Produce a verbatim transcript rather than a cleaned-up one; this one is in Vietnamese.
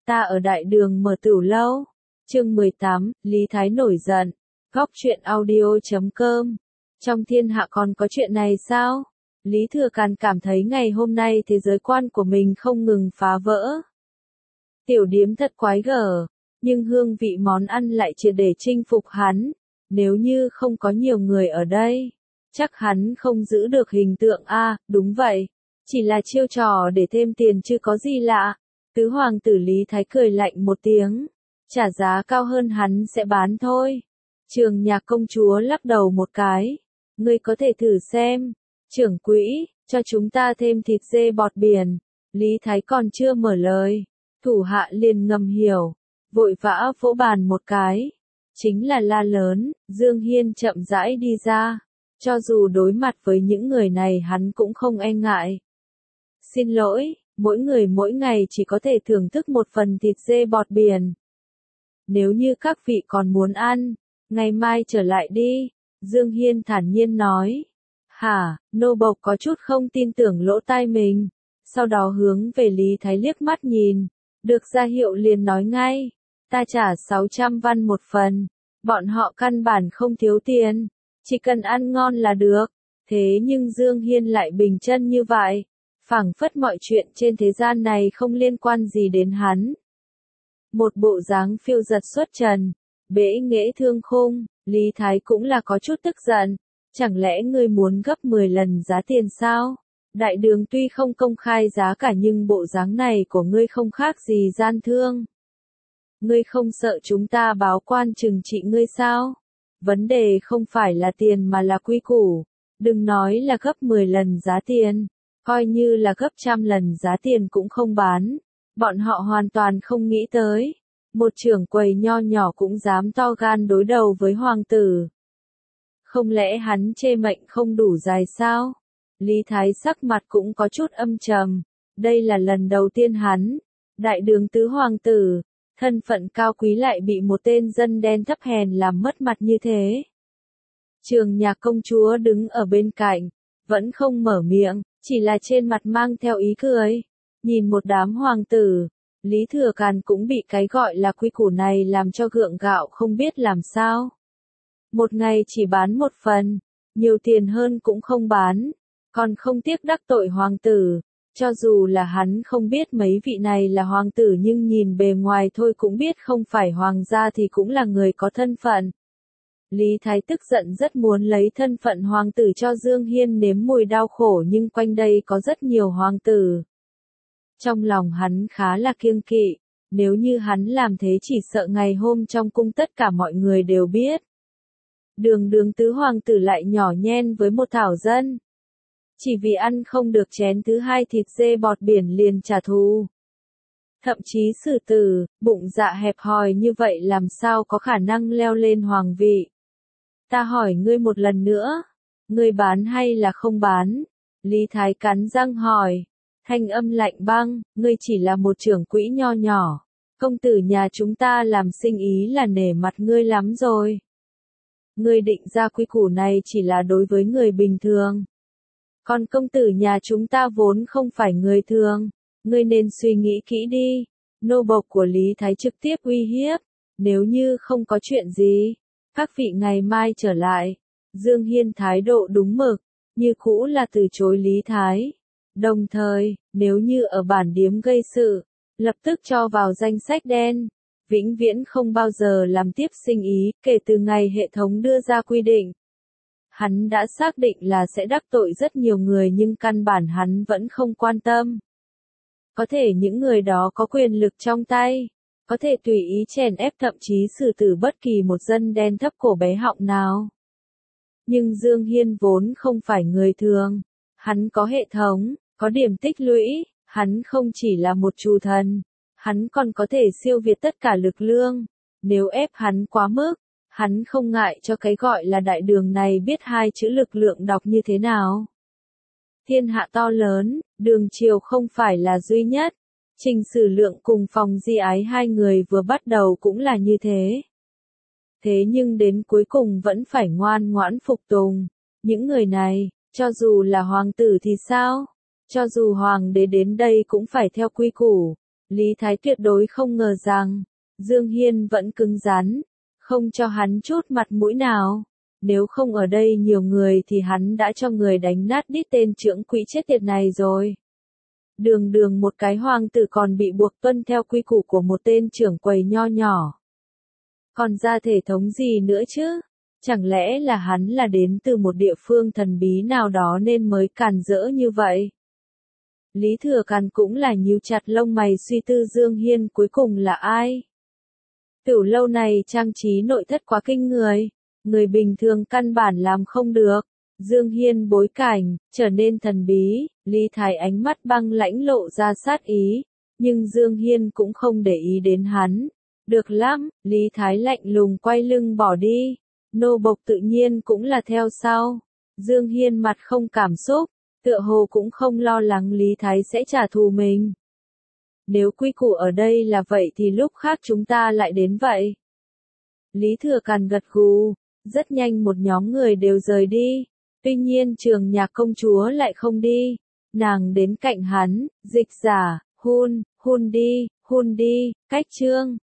Ta ở đại đường mở tửu lâu. Chương mười tám, Lý Thái nổi giận. Góc truyện audio chấm com. Trong thiên hạ còn có chuyện này sao? Lý Thừa Càn cảm thấy ngày hôm nay thế giới quan của mình không ngừng phá vỡ. Tiểu điếm thật quái gở, nhưng hương vị món ăn lại triệt để chinh phục hắn. Nếu như không có nhiều người ở đây, chắc hắn không giữ được hình tượng a. À, đúng vậy, chỉ là chiêu trò để thêm tiền chứ có gì lạ. Tứ hoàng tử Lý Thái cười lạnh một tiếng, trả giá cao hơn hắn sẽ bán thôi. Trường Nhạc công chúa lắc đầu một cái, ngươi có thể thử xem. Trưởng quỹ, cho chúng ta thêm thịt dê bọt biển. Lý Thái còn chưa mở lời, thủ hạ liền ngầm hiểu, vội vã vỗ bàn một cái. Chính là la lớn, Dương Hiên chậm rãi đi ra. Cho dù đối mặt với những người này hắn cũng không e ngại. Xin lỗi, mỗi người mỗi ngày chỉ có thể thưởng thức một phần thịt dê bọt biển. Nếu như các vị còn muốn ăn, ngày mai trở lại đi. Dương Hiên thản nhiên nói. Hả, nô bộc có chút không tin tưởng lỗ tai mình. Sau đó hướng về Lý Thái liếc mắt nhìn. Được ra hiệu liền nói ngay. Ta trả sáu trăm văn một phần. Bọn họ căn bản không thiếu tiền. Chỉ cần ăn ngon là được. Thế nhưng Dương Hiên lại bình chân như vậy. Phảng phất mọi chuyện trên thế gian này không liên quan gì đến hắn. Một bộ dáng phiêu giật xuất trần. Bẽ nghễ thương khung. Lý Thái cũng là có chút tức giận. Chẳng lẽ ngươi muốn gấp mười lần giá tiền sao? Đại đường tuy không công khai giá cả nhưng bộ dáng này của ngươi không khác gì gian thương. Ngươi không sợ chúng ta báo quan trừng trị ngươi sao? Vấn đề không phải là tiền mà là quy củ. Đừng nói là gấp mười lần giá tiền. Coi như là gấp trăm lần giá tiền cũng không bán. Bọn họ hoàn toàn không nghĩ tới. Một trưởng quầy nho nhỏ cũng dám to gan đối đầu với hoàng tử. Không lẽ hắn chê mệnh không đủ dài sao? Lý Thái sắc mặt cũng có chút âm trầm. Đây là lần đầu tiên hắn, đại đường tứ hoàng tử, thân phận cao quý lại bị một tên dân đen thấp hèn làm mất mặt như thế. Trường Nhạc công chúa đứng ở bên cạnh, vẫn không mở miệng, chỉ là trên mặt mang theo ý cười. Nhìn một đám hoàng tử, Lý Thừa Càn cũng bị cái gọi là quy củ này làm cho gượng gạo không biết làm sao. Một ngày chỉ bán một phần, nhiều tiền hơn cũng không bán, còn không tiếc đắc tội hoàng tử. Cho dù là hắn không biết mấy vị này là hoàng tử nhưng nhìn bề ngoài thôi cũng biết không phải hoàng gia thì cũng là người có thân phận. Lý Thái tức giận rất muốn lấy thân phận hoàng tử cho Dương Hiên nếm mùi đau khổ nhưng quanh đây có rất nhiều hoàng tử. Trong lòng hắn khá là kiêng kỵ, nếu như hắn làm thế chỉ sợ ngày hôm trong cung tất cả mọi người đều biết. Đường đường tứ hoàng tử lại nhỏ nhen với một thảo dân. Chỉ vì ăn không được chén thứ hai thịt dê bọt biển liền trả thù. Thậm chí xử tử, bụng dạ hẹp hòi như vậy làm sao có khả năng leo lên hoàng vị. Ta hỏi ngươi một lần nữa, ngươi bán hay là không bán? Lý Thái cắn răng hỏi, thanh âm lạnh băng, ngươi chỉ là một trưởng quỹ nho nhỏ. Công tử nhà chúng ta làm sinh ý là nể mặt ngươi lắm rồi. Ngươi định ra quy củ này chỉ là đối với người bình thường. Còn công tử nhà chúng ta vốn không phải người thường. Ngươi nên suy nghĩ kỹ đi. Nô bộc của Lý Thái trực tiếp uy hiếp. Nếu như không có chuyện gì, các vị ngày mai trở lại. Dương Hiên thái độ đúng mực, như cũ là từ chối Lý Thái. Đồng thời, nếu như ở bản điếm gây sự, lập tức cho vào danh sách đen. Vĩnh viễn không bao giờ làm tiếp sinh ý, kể từ ngày hệ thống đưa ra quy định. Hắn đã xác định là sẽ đắc tội rất nhiều người nhưng căn bản hắn vẫn không quan tâm. Có thể những người đó có quyền lực trong tay, có thể tùy ý chèn ép thậm chí xử tử bất kỳ một dân đen thấp cổ bé họng nào. Nhưng Dương Hiên vốn không phải người thường, hắn có hệ thống, có điểm tích lũy, hắn không chỉ là một chủ thần, hắn còn có thể siêu việt tất cả lực lượng. Nếu ép hắn quá mức, hắn không ngại cho cái gọi là đại đường này biết hai chữ lực lượng đọc như thế nào. Thiên hạ to lớn, đường triều không phải là duy nhất. Trình Sử Lượng cùng Phòng Di Ái hai người vừa bắt đầu cũng là như thế. Thế nhưng đến cuối cùng vẫn phải ngoan ngoãn phục tùng. Những người này, cho dù là hoàng tử thì sao? Cho dù hoàng đế đến đây cũng phải theo quy củ. Lý Thái tuyệt đối không ngờ rằng, Dương Hiên vẫn cứng rắn, không cho hắn chút mặt mũi nào. Nếu không ở đây nhiều người thì hắn đã cho người đánh nát đít tên trưởng quỹ chết tiệt này rồi. Đường đường một cái hoàng tử còn bị buộc tuân theo quy củ của một tên trưởng quầy nho nhỏ. Còn ra thể thống gì nữa chứ? Chẳng lẽ là hắn là đến từ một địa phương thần bí nào đó nên mới càn rỡ như vậy? Lý Thừa Càn cũng là nhíu chặt lông mày suy tư Dương Hiên cuối cùng là ai? Tiểu lâu này trang trí nội thất quá kinh người, người bình thường căn bản làm không được. Dương Hiên bối cảnh, trở nên thần bí, Lý Thái ánh mắt băng lãnh lộ ra sát ý, nhưng Dương Hiên cũng không để ý đến hắn. Được lắm, Lý Thái lạnh lùng quay lưng bỏ đi, nô bộc tự nhiên cũng là theo sau. Dương Hiên mặt không cảm xúc, tựa hồ cũng không lo lắng Lý Thái sẽ trả thù mình. Nếu quy củ ở đây là vậy thì lúc khác chúng ta lại đến vậy. Lý Thừa Càn gật gù, rất nhanh một nhóm người đều rời đi. Tuy nhiên Trường Nhạc công chúa lại không đi. Nàng đến cạnh hắn, dịch giả, hun, hun đi, hun đi, cách trương.